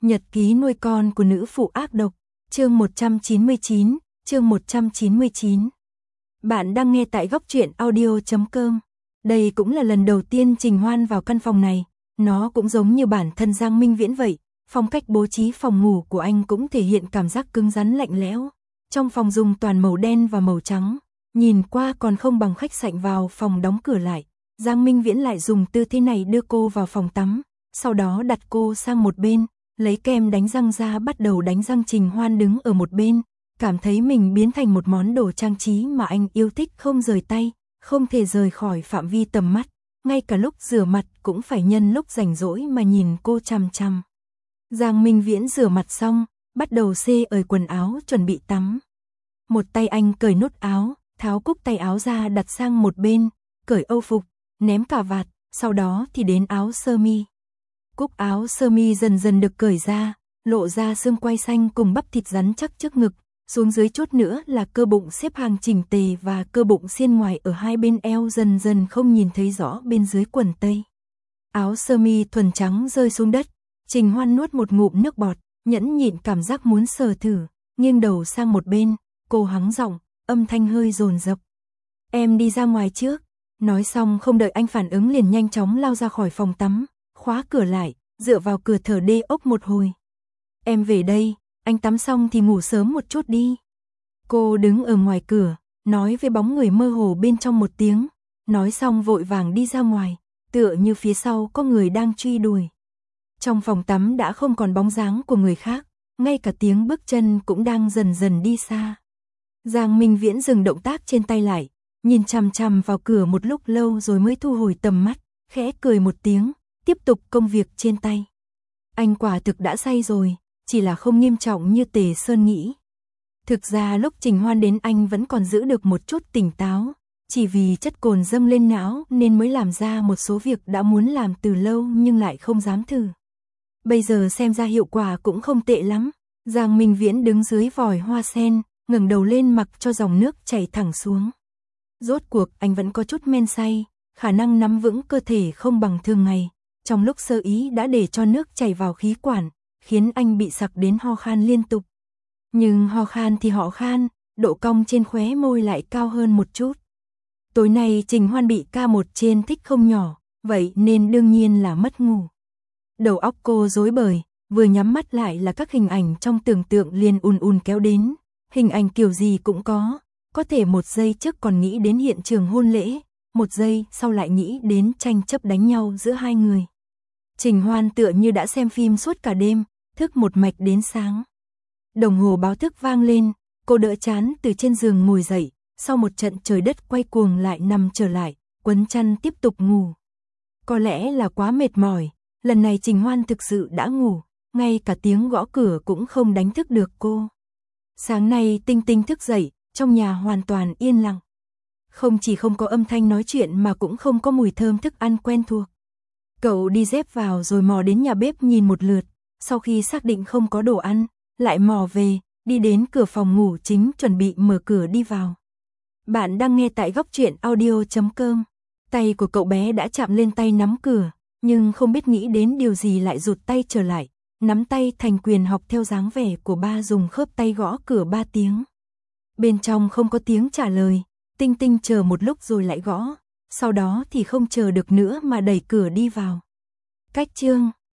Nhật ký nuôi con của nữ phụ ác độc, chương 199, chương 199. Bạn đang nghe tại goctruyện.audio.com. Đây cũng là lần đầu tiên Trình Hoan vào căn phòng này, nó cũng giống như bản thân Giang Minh Viễn vậy, phong cách bố trí phòng ngủ của anh cũng thể hiện cảm giác cứng rắn lạnh lẽo. Trong phòng dùng toàn màu đen và màu trắng, nhìn qua còn không bằng khách sạn vào phòng đóng cửa lại. Giang Minh Viễn lại dùng tư thế này đưa cô vào phòng tắm, sau đó đặt cô sang một bên, lấy kem đánh răng ra bắt đầu đánh răng. Trình Hoan đứng ở một bên, cảm thấy mình biến thành một món đồ trang trí mà anh yêu thích không rời tay, không thể rời khỏi phạm vi tầm mắt, ngay cả lúc rửa mặt cũng phải nhân lúc rảnh rỗi mà nhìn cô chằm chằm. Giang Minh Viễn rửa mặt xong, bắt đầu xê ởi quần áo chuẩn bị tắm. Một tay anh cởi nút áo, tháo cúc tay áo ra đặt sang một bên, cởi âu phục, ném cà vạt, sau đó thì đến áo sơ mi. Cúc áo sơ mi dần dần được cởi ra, lộ ra xương quai xanh cùng bắp thịt rắn chắc trước ngực, xuống dưới chút nữa là cơ bụng xếp hàng chỉnh tề và cơ bụng xiên ngoài ở hai bên eo dần dần không nhìn thấy rõ bên dưới quần tây. Áo sơ mi thuần trắng rơi xuống đất, Trình Hoan nuốt một ngụm nước bọt, nhẫn nhịn cảm giác muốn sờ thử, nghiêng đầu sang một bên, cô hắng giọng, âm thanh hơi dồn dập. Em đi ra ngoài trước. Nói xong không đợi anh phản ứng liền nhanh chóng lao ra khỏi phòng tắm, khóa cửa lại, dựa vào cửa thở đê ốc một hồi. Em về đây, anh tắm xong thì ngủ sớm một chút đi. Cô đứng ở ngoài cửa, nói với bóng người mơ hồ bên trong một tiếng, nói xong vội vàng đi ra ngoài, tựa như phía sau có người đang truy đuổi. Trong phòng tắm đã không còn bóng dáng của người khác, ngay cả tiếng bước chân cũng đang dần dần đi xa. Giang Minh Viễn dừng động tác trên tay lại, nhìn chằm chằm vào cửa một lúc lâu rồi mới thu hồi tầm mắt, khẽ cười một tiếng, tiếp tục công việc trên tay. Anh quả thực đã say rồi, chỉ là không nghiêm trọng như Tề Sơn nghĩ. Thực ra lúc Trình Hoan đến anh vẫn còn giữ được một chút tỉnh táo, chỉ vì chất cồn dâng lên não nên mới làm ra một số việc đã muốn làm từ lâu nhưng lại không dám thử. Bây giờ xem ra hiệu quả cũng không tệ lắm. Giang Minh Viễn đứng dưới vòi hoa sen, ngẩng đầu lên mặc cho dòng nước chảy thẳng xuống. Rốt cuộc anh vẫn có chút men say, khả năng nắm vững cơ thể không bằng thường ngày. Trong lúc sơ ý đã để cho nước chảy vào khí quản, khiến anh bị sặc đến ho khan liên tục. Nhưng ho khan thì họ khan, độ cong trên khóe môi lại cao hơn một chút. Tối nay Trình Hoan bị K1 trên thích không nhỏ, vậy nên đương nhiên là mất ngủ. Đầu óc cô rối bời, vừa nhắm mắt lại là các hình ảnh trong tưởng tượng liền ùn kéo đến. Hình ảnh kiểu gì cũng có thể một giây trước còn nghĩ đến hiện trường hôn lễ, một giây sau lại nghĩ đến tranh chấp đánh nhau giữa hai người. Trình Hoan tựa như đã xem phim suốt cả đêm, thức một mạch đến sáng. Đồng hồ báo thức vang lên, cô đỡ chán từ trên giường ngồi dậy, sau một trận trời đất quay cuồng lại nằm trở lại, quấn chăn tiếp tục ngủ. Có lẽ là quá mệt mỏi, lần này Trình Hoan thực sự đã ngủ, ngay cả tiếng gõ cửa cũng không đánh thức được cô. Sáng nay Tinh Tinh thức dậy, trong nhà hoàn toàn yên lặng. Không chỉ không có âm thanh nói chuyện mà cũng không có mùi thơm thức ăn quen thuộc. Cậu đi dép vào rồi mò đến nhà bếp nhìn một lượt, sau khi xác định không có đồ ăn, lại mò về, đi đến cửa phòng ngủ chính chuẩn bị mở cửa đi vào. Bạn đang nghe tại goctruyện.audio.com. Tay của cậu bé đã chạm lên tay nắm cửa, nhưng không biết nghĩ đến điều gì lại rụt tay trở lại, nắm tay thành quyền học theo dáng vẻ của ba, dùng khớp tay gõ cửa 3 tiếng. Bên trong không có tiếng trả lời, Tinh Tinh chờ một lúc rồi lại gõ, sau đó thì không chờ được nữa mà đẩy cửa đi vào. Cách chương